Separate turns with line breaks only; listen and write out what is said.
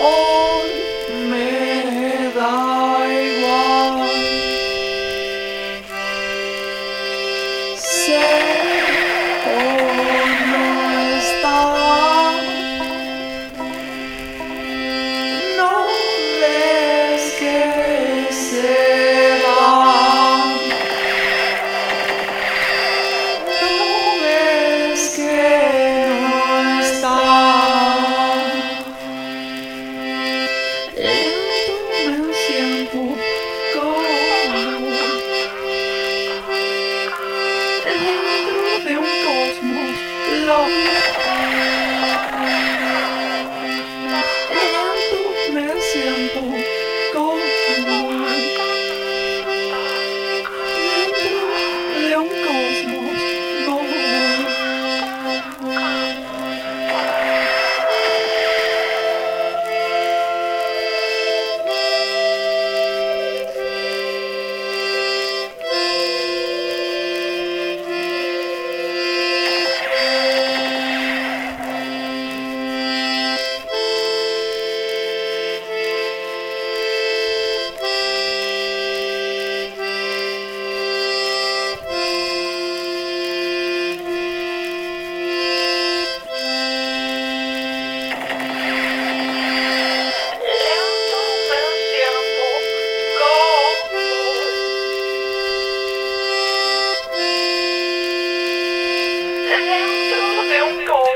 Hoy me da igual. Sé hoy no está. No ves que se va. No ves que no está. Lento me siento como dentro de un cosmos loco. Lento me siento como dentro de un cosmos loco. Dentro de un